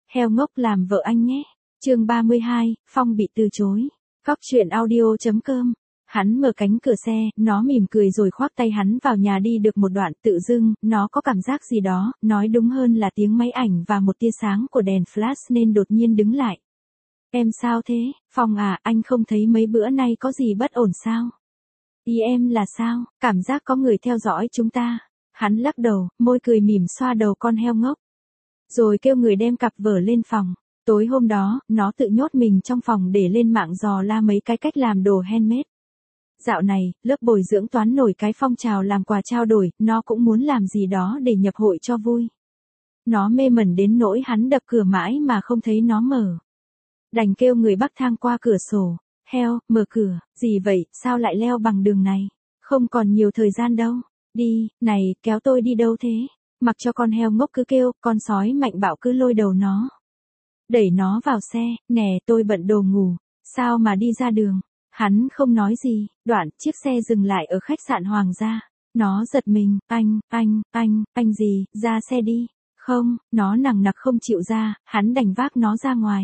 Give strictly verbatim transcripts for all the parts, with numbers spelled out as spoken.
Heo ngốc làm vợ anh nhé. Chương ba mươi hai, Phong bị từ chối. Cóc truyện audio chấm com. Hắn mở cánh cửa xe, nó mỉm cười rồi khoác tay hắn vào nhà đi được một đoạn, tự dưng, nó có cảm giác gì đó, nói đúng hơn là tiếng máy ảnh và một tia sáng của đèn flash nên đột nhiên đứng lại. Em sao thế, Phong à, anh không thấy mấy bữa nay có gì bất ổn sao? Ý em là sao, cảm giác có người theo dõi chúng ta. Hắn lắc đầu, môi cười mỉm xoa đầu con heo ngốc. Rồi kêu người đem cặp vở lên phòng. Tối hôm đó, nó tự nhốt mình trong phòng để lên mạng dò la mấy cái cách làm đồ handmade. Dạo này, lớp bồi dưỡng toán nổi cái phong trào làm quà trao đổi, nó cũng muốn làm gì đó để nhập hội cho vui. Nó mê mẩn đến nỗi hắn đập cửa mãi mà không thấy nó mở. Đành kêu người bắc thang qua cửa sổ. Heo, mở cửa, gì vậy, sao lại leo bằng đường này? Không còn nhiều thời gian đâu. Đi, này, kéo tôi đi đâu thế? Mặc cho con heo ngốc cứ kêu, con sói mạnh bạo cứ lôi đầu nó. Đẩy nó vào xe, nè tôi bận đồ ngủ, sao mà đi ra đường? Hắn không nói gì, đoạn chiếc xe dừng lại ở khách sạn Hoàng gia. Nó giật mình, anh, anh, anh, anh gì, ra xe đi. Không, nó nằng nặc không chịu ra, hắn đành vác nó ra ngoài.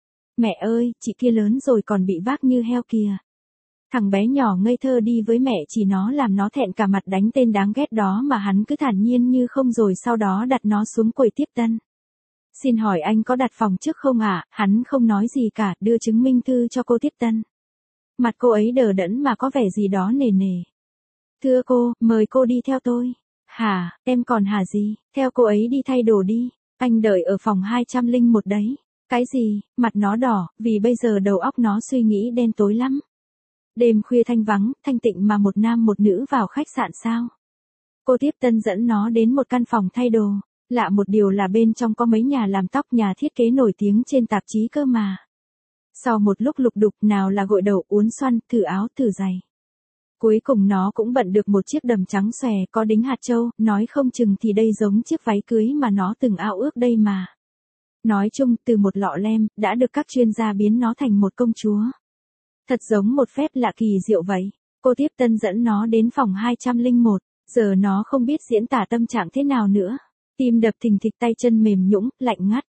Mẹ ơi, chị kia lớn rồi còn bị vác như heo kìa. Thằng bé nhỏ ngây thơ đi với mẹ chỉ nó làm nó thẹn cả mặt đánh tên đáng ghét đó mà hắn cứ thản nhiên như không rồi sau đó đặt nó xuống quầy tiếp tân. Xin hỏi anh có đặt phòng trước không ạ? À? Hắn không nói gì cả, đưa chứng minh thư cho cô tiếp tân. Mặt cô ấy đờ đẫn mà có vẻ gì đó nề nề. Thưa cô, mời cô đi theo tôi. Hả, em còn hả gì, theo cô ấy đi thay đồ đi. Anh đợi ở phòng hai trăm lẻ một đấy. Cái gì, mặt nó đỏ, vì bây giờ đầu óc nó suy nghĩ đen tối lắm. Đêm khuya thanh vắng, thanh tịnh mà một nam một nữ vào khách sạn sao? Cô tiếp tân dẫn nó đến một căn phòng thay đồ. Lạ một điều là bên trong có mấy nhà làm tóc nhà thiết kế nổi tiếng trên tạp chí cơ mà. Sau một lúc lục đục nào là gội đầu uốn xoăn, thử áo thử giày. Cuối cùng nó cũng bận được một chiếc đầm trắng xòe có đính hạt châu, nói không chừng thì đây giống chiếc váy cưới mà nó từng ao ước đây mà. Nói chung, từ một lọ lem, đã được các chuyên gia biến nó thành một công chúa. Thật giống một phép lạ kỳ diệu vậy. Cô tiếp tân dẫn nó đến phòng hai trăm lẻ một, giờ nó không biết diễn tả tâm trạng thế nào nữa. Tim đập thình thịch tay chân mềm nhũn, lạnh ngắt.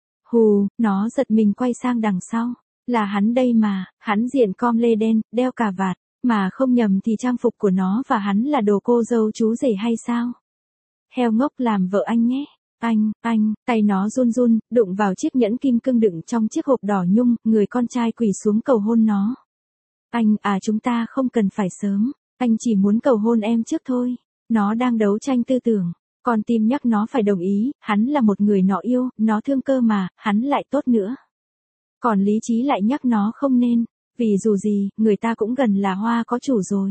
Hù, nó giật mình quay sang đằng sau. Là hắn đây mà, hắn diện com lê đen, đeo cà vạt, mà không nhầm thì trang phục của nó và hắn là đồ cô dâu chú rể hay sao? Heo ngốc làm vợ anh nhé. Anh, anh, tay nó run run, đụng vào chiếc nhẫn kim cương đựng trong chiếc hộp đỏ nhung, người con trai quỳ xuống cầu hôn nó. Anh, à chúng ta không cần phải sớm, anh chỉ muốn cầu hôn em trước thôi. Nó đang đấu tranh tư tưởng. Con tim nhắc nó phải đồng ý, hắn là một người nó yêu, nó thương cơ mà, hắn lại tốt nữa. Còn lý trí lại nhắc nó không nên, vì dù gì, người ta cũng gần là hoa có chủ rồi.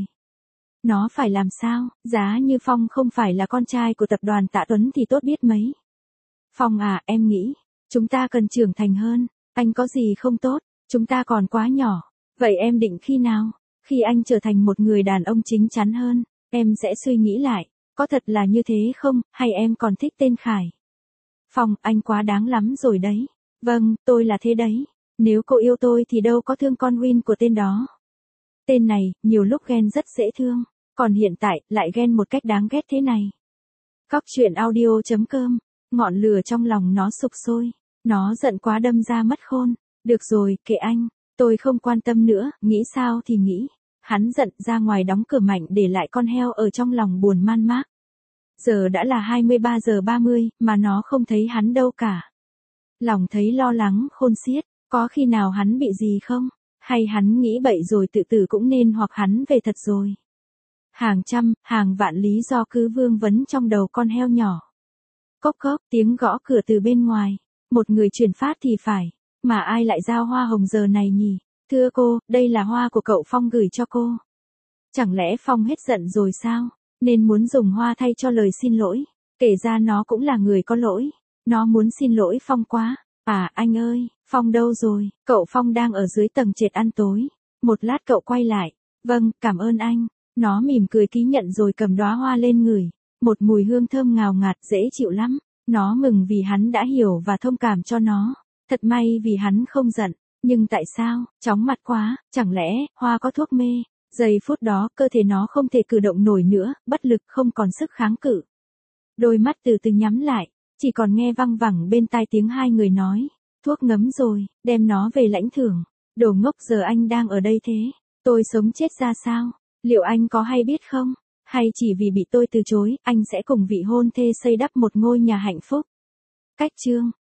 Nó phải làm sao, giá như Phong không phải là con trai của tập đoàn Tạ Tuấn thì tốt biết mấy. Phong à, em nghĩ, chúng ta cần trưởng thành hơn, anh có gì không tốt, chúng ta còn quá nhỏ. Vậy em định khi nào? Khi anh trở thành một người đàn ông chính chắn hơn, em sẽ suy nghĩ lại. Có thật là như thế không, hay em còn thích tên Khải? Phong, anh quá đáng lắm rồi đấy. Vâng, tôi là thế đấy. Nếu cô yêu tôi thì đâu có thương con Win của tên đó. Tên này, nhiều lúc ghen rất dễ thương. Còn hiện tại, lại ghen một cách đáng ghét thế này. Cóc truyện audio chấm com. Ngọn lửa trong lòng nó sục sôi. Nó giận quá đâm ra mất khôn. Được rồi, kệ anh. Tôi không quan tâm nữa, nghĩ sao thì nghĩ. Hắn giận ra ngoài đóng cửa mạnh để lại con heo ở trong lòng buồn man mác. Giờ đã là hai mươi ba giờ ba mươi, mà nó không thấy hắn đâu cả. Lòng thấy lo lắng khôn xiết, có khi nào hắn bị gì không? Hay hắn nghĩ bậy rồi tự tử cũng nên hoặc hắn về thật rồi. Hàng trăm, hàng vạn lý do cứ vương vấn trong đầu con heo nhỏ. Cốc cốc, tiếng gõ cửa từ bên ngoài. Một người truyền phát thì phải, mà ai lại giao hoa hồng giờ này nhỉ? Thưa cô, đây là hoa của cậu Phong gửi cho cô. Chẳng lẽ Phong hết giận rồi sao? Nên muốn dùng hoa thay cho lời xin lỗi. Kể ra nó cũng là người có lỗi. Nó muốn xin lỗi Phong quá. À anh ơi, Phong đâu rồi? Cậu Phong đang ở dưới tầng trệt ăn tối. Một lát cậu quay lại. Vâng, cảm ơn anh. Nó mỉm cười ký nhận rồi cầm đóa hoa lên ngửi. Một mùi hương thơm ngào ngạt dễ chịu lắm. Nó mừng vì hắn đã hiểu và thông cảm cho nó. Thật may vì hắn không giận. Nhưng tại sao, chóng mặt quá, chẳng lẽ, hoa có thuốc mê? Giây phút đó, cơ thể nó không thể cử động nổi nữa, bất lực không còn sức kháng cự. Đôi mắt từ từ nhắm lại, chỉ còn nghe văng vẳng bên tai tiếng hai người nói, thuốc ngấm rồi, đem nó về lãnh thưởng. Đồ ngốc, giờ anh đang ở đây thế, tôi sống chết ra sao? Liệu anh có hay biết không? Hay chỉ vì bị tôi từ chối, anh sẽ cùng vị hôn thê xây đắp một ngôi nhà hạnh phúc? Cách chương